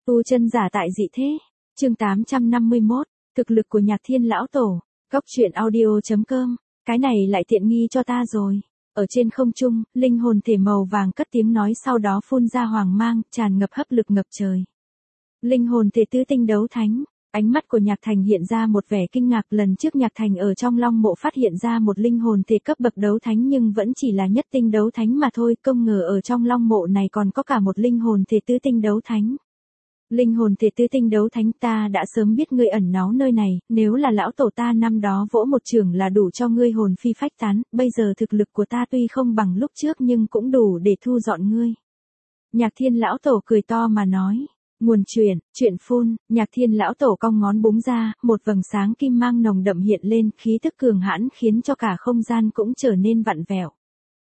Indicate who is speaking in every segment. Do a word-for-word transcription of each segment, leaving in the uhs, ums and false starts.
Speaker 1: Tu chân giả tại dị thế. Chương tám trăm năm mươi mốt, thực lực của Nhạc Thiên lão tổ. Góc truyện audio chấm com. Cái này lại tiện nghi cho ta rồi. Ở trên không trung, linh hồn thể màu vàng cất tiếng nói, sau đó phun ra hoàng mang, tràn ngập hấp lực ngập trời. Linh hồn thể tứ tinh đấu thánh. Ánh mắt của Nhạc Thành hiện ra một vẻ kinh ngạc, lần trước Nhạc Thành ở trong Long Mộ phát hiện ra một linh hồn thể cấp bậc đấu thánh nhưng vẫn chỉ là nhất tinh đấu thánh mà thôi, không ngờ ở trong Long Mộ này còn có cả một linh hồn thể tứ tinh đấu thánh. Linh hồn thể tứ tinh đấu thánh, ta đã sớm biết ngươi ẩn náu nơi này, nếu là lão tổ ta năm đó vỗ một chưởng là đủ cho ngươi hồn phi phách tán, bây giờ thực lực của ta tuy không bằng lúc trước nhưng cũng đủ để thu dọn ngươi. Nhạc Thiên lão tổ cười to mà nói. Nguồn truyền, truyện phun, Nhạc Thiên lão tổ cong ngón búng ra, một vầng sáng kim mang nồng đậm hiện lên, khí tức cường hãn khiến cho cả không gian cũng trở nên vặn vẹo.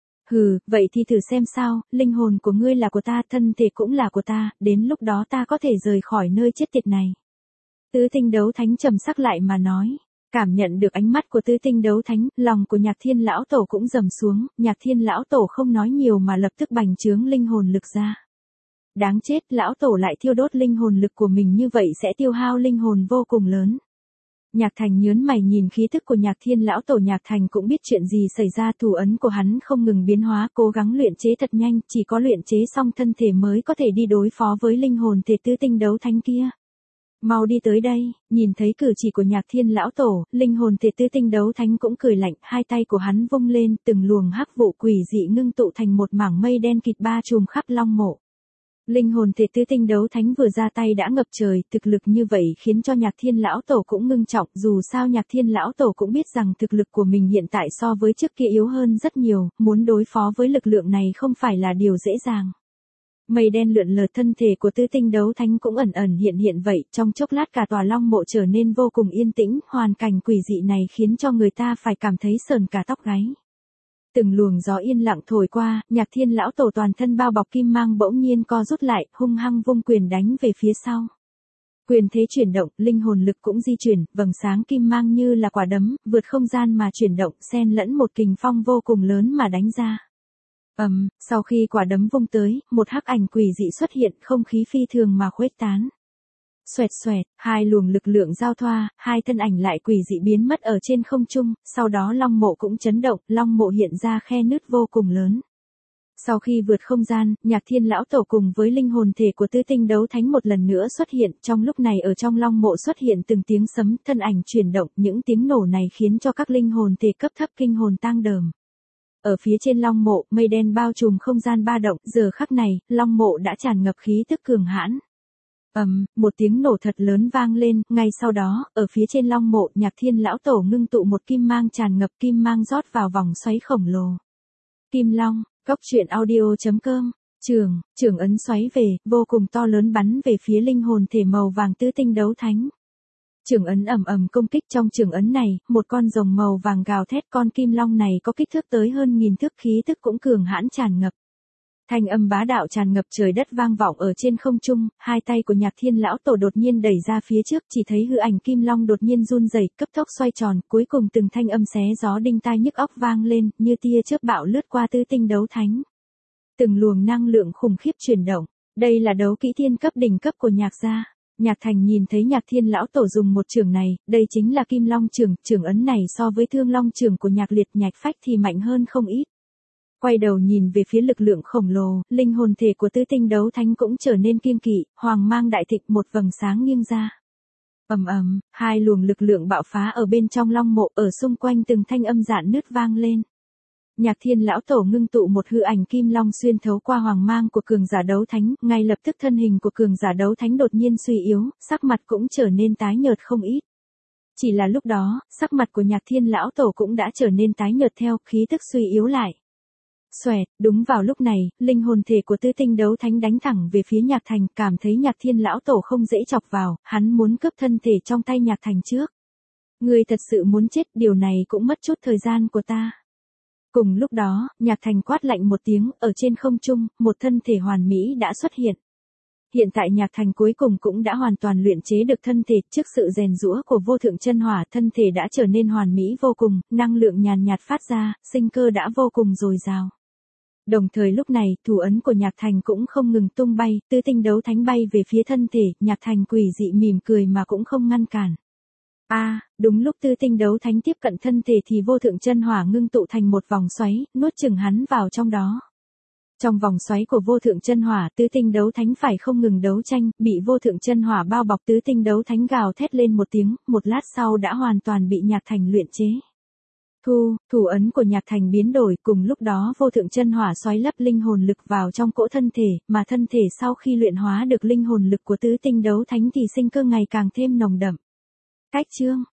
Speaker 1: Hừ, vậy thì thử xem sao, linh hồn của ngươi là của ta, thân thể cũng là của ta, đến lúc đó ta có thể rời khỏi nơi chết tiệt này. Tứ tinh đấu thánh trầm sắc lại mà nói. Cảm nhận được ánh mắt của tứ tinh đấu thánh, lòng của Nhạc Thiên lão tổ cũng dầm xuống, Nhạc Thiên lão tổ không nói nhiều mà lập tức bành trướng linh hồn lực ra. Đáng chết, lão tổ lại thiêu đốt linh hồn lực của mình, như vậy sẽ tiêu hao linh hồn vô cùng lớn. Nhạc Thành nhớn mày nhìn khí tức của Nhạc Thiên lão tổ, Nhạc Thành cũng biết chuyện gì xảy ra, thủ ấn của hắn không ngừng biến hóa, cố gắng luyện chế thật nhanh, chỉ có luyện chế xong thân thể mới có thể đi đối phó với linh hồn thể tứ tinh đấu thánh kia. Mau đi tới đây, nhìn thấy cử chỉ của Nhạc Thiên lão tổ, linh hồn thể tứ tinh đấu thánh cũng cười lạnh, hai tay của hắn vung lên, từng luồng hắc vụ quỷ dị ngưng tụ thành một mảng mây đen kịt ba trùm khắp Long Mộ. Linh hồn thể tứ tinh đấu thánh vừa ra tay đã ngập trời, thực lực như vậy khiến cho Nhạc Thiên lão tổ cũng ngưng trọng, dù sao Nhạc Thiên lão tổ cũng biết rằng thực lực của mình hiện tại so với trước kia yếu hơn rất nhiều, muốn đối phó với lực lượng này không phải là điều dễ dàng. Mây đen lượn lờ, thân thể của tứ tinh đấu thánh cũng ẩn ẩn hiện hiện vậy, trong chốc lát cả tòa Long Mộ trở nên vô cùng yên tĩnh, hoàn cảnh quỷ dị này khiến cho người ta phải cảm thấy sởn cả tóc gáy. Từng luồng gió yên lặng thổi qua, Nhạc Thiên lão tổ toàn thân bao bọc kim mang bỗng nhiên co rút lại, hung hăng vung quyền đánh về phía sau. Quyền thế chuyển động, linh hồn lực cũng di chuyển, vầng sáng kim mang như là quả đấm, vượt không gian mà chuyển động, xen lẫn một kình phong vô cùng lớn mà đánh ra. Ầm, um, sau khi quả đấm vung tới, một hắc ảnh quỷ dị xuất hiện, không khí phi thường mà khuếch tán. Xoẹt xoẹt, hai luồng lực lượng giao thoa, hai thân ảnh lại quỷ dị biến mất ở trên không trung, sau đó Long Mộ cũng chấn động, Long Mộ hiện ra khe nứt vô cùng lớn. Sau khi vượt không gian, Nhạc Thiên lão tổ cùng với linh hồn thể của tứ tinh đấu thánh một lần nữa xuất hiện, trong lúc này ở trong Long Mộ xuất hiện từng tiếng sấm, thân ảnh chuyển động, những tiếng nổ này khiến cho các linh hồn thể cấp thấp kinh hồn tang đờm. Ở phía trên Long Mộ, mây đen bao trùm không gian ba động, giờ khắc này, Long Mộ đã tràn ngập khí tức cường hãn. Ầm, um, một tiếng nổ thật lớn vang lên, ngay sau đó, ở phía trên Long Mộ, Nhạc Thiên lão tổ ngưng tụ một kim mang tràn ngập, kim mang rót vào vòng xoáy khổng lồ. Kim Long, góc truyện audio chấm com. Trường, trường ấn xoáy về, vô cùng to lớn bắn về phía linh hồn thể màu vàng tứ tinh đấu thánh. Trường ấn ầm ầm công kích, trong trường ấn này, một con rồng màu vàng gào thét, con kim long này có kích thước tới hơn nghìn thước, khí tức cũng cường hãn tràn ngập. Thanh âm bá đạo tràn ngập trời đất vang vọng ở trên không trung, hai tay của Nhạc Thiên lão tổ đột nhiên đẩy ra phía trước, chỉ thấy hư ảnh kim long đột nhiên run rẩy, cấp tốc xoay tròn, cuối cùng từng thanh âm xé gió đinh tai nhức óc vang lên, như tia chớp bạo lướt qua tứ tinh đấu thánh. Từng luồng năng lượng khủng khiếp chuyển động, đây là đấu kỹ thiên cấp đỉnh cấp của Nhạc gia. Nhạc Thành nhìn thấy Nhạc Thiên lão tổ dùng một chưởng này, đây chính là Kim Long chưởng, chưởng ấn này so với Thương Long chưởng của Nhạc Liệt Nhạc Phách thì mạnh hơn không ít. Quay đầu nhìn về phía lực lượng khổng lồ, linh hồn thể của tứ tinh đấu thánh cũng trở nên kiêng kỵ, hoàng mang đại thịnh, một vầng sáng nghiêng ra. Ầm ầm, hai luồng lực lượng bạo phá ở bên trong Long Mộ, ở xung quanh từng thanh âm rạn nứt vang lên. Nhạc Thiên lão tổ ngưng tụ một hư ảnh kim long xuyên thấu qua hoàng mang của cường giả đấu thánh, ngay lập tức thân hình của cường giả đấu thánh đột nhiên suy yếu, sắc mặt cũng trở nên tái nhợt không ít. Chỉ là lúc đó, sắc mặt của Nhạc Thiên lão tổ cũng đã trở nên tái nhợt theo, khí tức suy yếu lại. Xoẹt, đúng vào lúc này, linh hồn thể của tứ tinh đấu thánh đánh thẳng về phía Nhạc Thành, cảm thấy Nhạc Thiên lão tổ không dễ chọc vào, hắn muốn cướp thân thể trong tay Nhạc Thành trước. Ngươi thật sự muốn chết, điều này cũng mất chút thời gian của ta. Cùng lúc đó, Nhạc Thành quát lạnh một tiếng, ở trên không trung, một thân thể hoàn mỹ đã xuất hiện. Hiện tại Nhạc Thành cuối cùng cũng đã hoàn toàn luyện chế được thân thể, trước sự rèn giũa của vô thượng chân hỏa, thân thể đã trở nên hoàn mỹ vô cùng, năng lượng nhàn nhạt phát ra, sinh cơ đã vô cùng dồi dào. Đồng thời lúc này, thủ ấn của Nhạc Thành cũng không ngừng tung bay, tứ tinh đấu thánh bay về phía thân thể, Nhạc Thành quỷ dị mỉm cười mà cũng không ngăn cản. A, à, đúng lúc tứ tinh đấu thánh tiếp cận thân thể thì vô thượng chân hỏa ngưng tụ thành một vòng xoáy, nuốt chửng hắn vào trong đó. Trong vòng xoáy của vô thượng chân hỏa, tứ tinh đấu thánh phải không ngừng đấu tranh, bị vô thượng chân hỏa bao bọc, tứ tinh đấu thánh gào thét lên một tiếng, một lát sau đã hoàn toàn bị Nhạc Thành luyện chế. Thu, thủ ấn của Nhạc Thành biến đổi, cùng lúc đó vô thượng chân hỏa xoáy lấp linh hồn lực vào trong cỗ thân thể, mà thân thể sau khi luyện hóa được linh hồn lực của tứ tinh đấu thánh thì sinh cơ ngày càng thêm nồng đậm. Cách chương